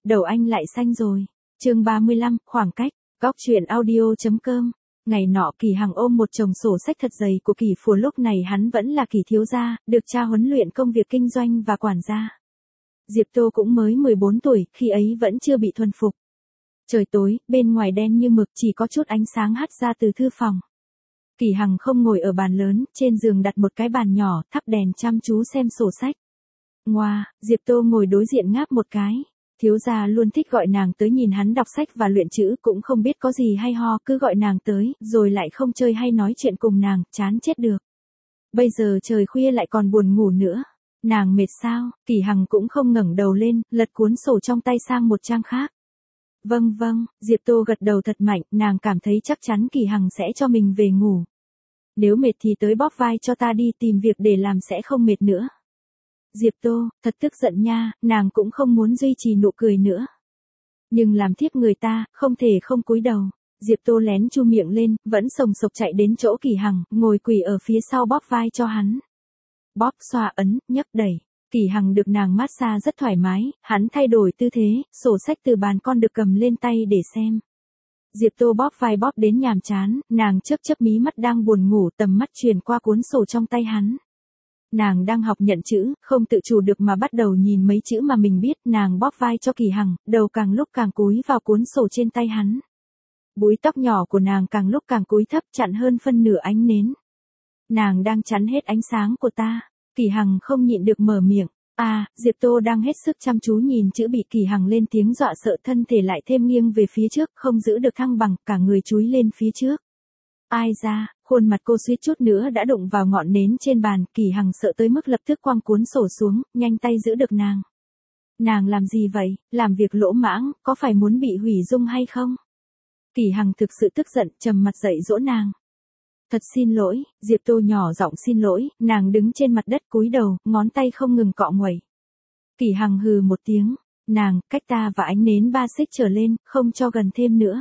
đầu anh lại xanh rồi. Chương 35, khoảng cách. Góc truyện audio.com. Ngày nọ Kỳ Hằng ôm một chồng sổ sách thật dày của Kỳ Phùa, lúc này hắn vẫn là Kỳ thiếu gia, được cha huấn luyện công việc kinh doanh và quản gia. Diệp Tô cũng mới 14 tuổi, khi ấy vẫn chưa bị thuần phục. Trời tối, bên ngoài đen như mực, chỉ có chút ánh sáng hắt ra từ thư phòng. Kỳ Hằng không ngồi ở bàn lớn, trên giường đặt một cái bàn nhỏ, thắp đèn chăm chú xem sổ sách. Ngoa, Diệp Tô ngồi đối diện ngáp một cái. Thiếu gia luôn thích gọi nàng tới nhìn hắn đọc sách và luyện chữ, cũng không biết có gì hay ho, cứ gọi nàng tới, rồi lại không chơi hay nói chuyện cùng nàng, chán chết được. Bây giờ trời khuya lại còn buồn ngủ nữa. Nàng mệt sao? Kỳ Hằng cũng không ngẩng đầu lên, lật cuốn sổ trong tay sang một trang khác. Vâng, Diệp Tô gật đầu thật mạnh, nàng cảm thấy chắc chắn Kỳ Hằng sẽ cho mình về ngủ. Nếu mệt thì tới bóp vai cho ta đi, tìm việc để làm sẽ không mệt nữa. Diệp Tô, thật tức giận nha, nàng cũng không muốn duy trì nụ cười nữa. Nhưng làm thiếp người ta, không thể không cúi đầu. Diệp Tô lén chu miệng lên, vẫn sồng sộc chạy đến chỗ Kỳ Hằng, ngồi quỳ ở phía sau bóp vai cho hắn. Bóp, xoa, ấn, nhấc đẩy. Kỳ Hằng được nàng massage rất thoải mái, hắn thay đổi tư thế, sổ sách từ bàn con được cầm lên tay để xem. Diệp Tô bóp vai bóp đến nhàm chán, nàng chớp chớp mí mắt đang buồn ngủ, tầm mắt truyền qua cuốn sổ trong tay hắn. Nàng đang học nhận chữ, không tự chủ được mà bắt đầu nhìn mấy chữ mà mình biết, nàng bóp vai cho Kỳ Hằng, đầu càng lúc càng cúi vào cuốn sổ trên tay hắn. Búi tóc nhỏ của nàng càng lúc càng cúi thấp, chặn hơn phân nửa ánh nến. Nàng đang chắn hết ánh sáng của ta. Kỳ Hằng không nhịn được mở miệng. Diệp Tô đang hết sức chăm chú nhìn chữ, bị Kỳ Hằng lên tiếng dọa sợ, thân thể lại thêm nghiêng về phía trước, không giữ được thăng bằng, cả người chúi lên phía trước. Ai ra, khuôn mặt cô suýt chút nữa đã đụng vào ngọn nến trên bàn, Kỳ Hằng sợ tới mức lập tức quăng cuốn sổ xuống, nhanh tay giữ được nàng. Nàng làm gì vậy, làm việc lỗ mãng, có phải muốn bị hủy dung hay không? Kỳ Hằng thực sự tức giận, trầm mặt dậy dỗ nàng. Thật xin lỗi, Diệp Tô nhỏ giọng xin lỗi, nàng đứng trên mặt đất cúi đầu, ngón tay không ngừng cọ nguẩy. Kỳ Hằng hừ một tiếng, nàng, cách ta và ánh nến 3 xích trở lên, không cho gần thêm nữa.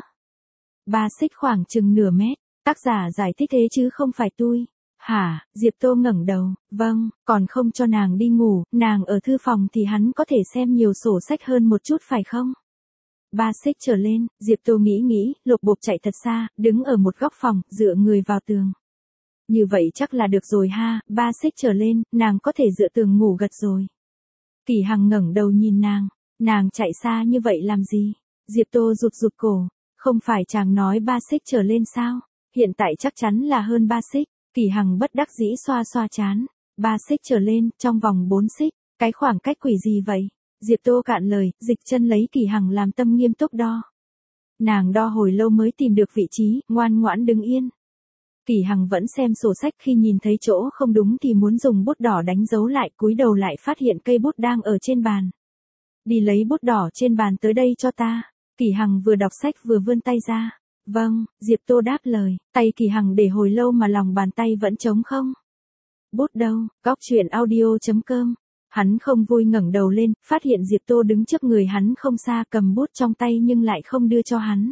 3 xích khoảng chừng nửa mét, tác giả giải thích thế chứ không phải tôi. Hả, Diệp Tô ngẩng đầu, vâng, còn không cho nàng đi ngủ, nàng ở thư phòng thì hắn có thể xem nhiều sổ sách hơn một chút phải không? 3 xích trở lên, Diệp Tô nghĩ, lục bộp chạy thật xa, đứng ở một góc phòng, dựa người vào tường. Như vậy chắc là được rồi ha, 3 xích trở lên, nàng có thể dựa tường ngủ gật rồi. Kỳ Hằng ngẩng đầu nhìn nàng chạy xa như vậy làm gì? Diệp Tô rụt cổ, không phải chàng nói 3 xích trở lên sao? Hiện tại chắc chắn là hơn 3 xích, Kỳ Hằng bất đắc dĩ xoa trán. 3 xích trở lên, trong vòng 4 xích, cái khoảng cách quỷ gì vậy? Diệp Tô cạn lời, dịch chân lấy Kỳ Hằng làm tâm nghiêm túc đo. Nàng đo hồi lâu mới tìm được vị trí, ngoan ngoãn đứng yên. Kỳ Hằng vẫn xem sổ sách, khi nhìn thấy chỗ không đúng thì muốn dùng bút đỏ đánh dấu lại, cúi đầu lại phát hiện cây bút đang ở trên bàn. Đi lấy bút đỏ trên bàn tới đây cho ta. Kỳ Hằng vừa đọc sách vừa vươn tay ra. Vâng, Diệp Tô đáp lời, tay Kỳ Hằng để hồi lâu mà lòng bàn tay vẫn trống không. Bút đâu? Góc truyện audio.com. Hắn không vui ngẩng đầu lên, phát hiện Diệp Tô đứng trước người hắn không xa, cầm bút trong tay nhưng lại không đưa cho hắn.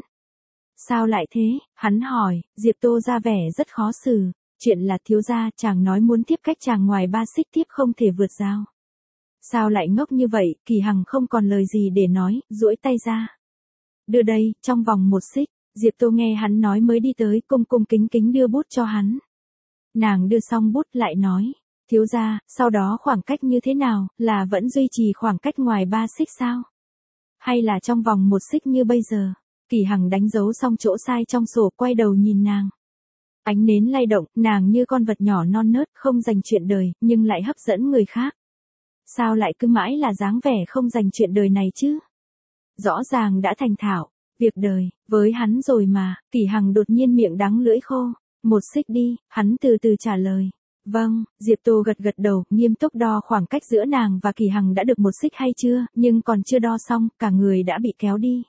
Sao lại thế? Hắn hỏi. Diệp Tô ra vẻ rất khó xử. Chuyện là thiếu gia, chàng nói muốn tiếp cách chàng ngoài 3 xích tiếp không thể vượt rào. Sao lại ngốc như vậy? Kỳ Hằng không còn lời gì để nói, duỗi tay ra. Đưa đây, trong vòng 1 xích. Diệp Tô nghe hắn nói mới đi tới, cung kính đưa bút cho hắn. Nàng đưa xong bút lại nói. Thiếu gia, sau đó khoảng cách như thế nào, là vẫn duy trì khoảng cách ngoài 3 xích sao? Hay là trong vòng 1 xích như bây giờ? Kỳ Hằng đánh dấu xong chỗ sai trong sổ, quay đầu nhìn nàng. Ánh nến lay động, nàng như con vật nhỏ non nớt, không dành chuyện đời, nhưng lại hấp dẫn người khác. Sao lại cứ mãi là dáng vẻ không dành chuyện đời này chứ? Rõ ràng đã thành thạo việc đời với hắn rồi mà. Kỳ Hằng đột nhiên miệng đắng lưỡi khô. 1 xích đi, hắn từ từ trả lời. Vâng, Diệp Tô gật đầu, nghiêm túc đo khoảng cách giữa nàng và Kỳ Hằng đã được 1 xích hay chưa, nhưng còn chưa đo xong, cả người đã bị kéo đi.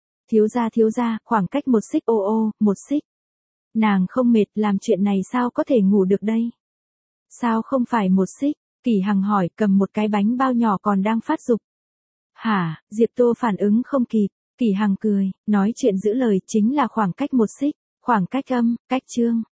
Thiếu gia, khoảng cách 1 xích, 1 xích. Nàng không mệt, làm chuyện này sao có thể ngủ được đây? Sao không phải 1 xích? Kỳ Hằng hỏi, cầm một cái bánh bao nhỏ còn đang phát dục. Hả? Diệp Tô phản ứng không kịp. Kỳ Hằng cười, nói chuyện giữ lời chính là khoảng cách 1 xích, khoảng cách âm, cách chương.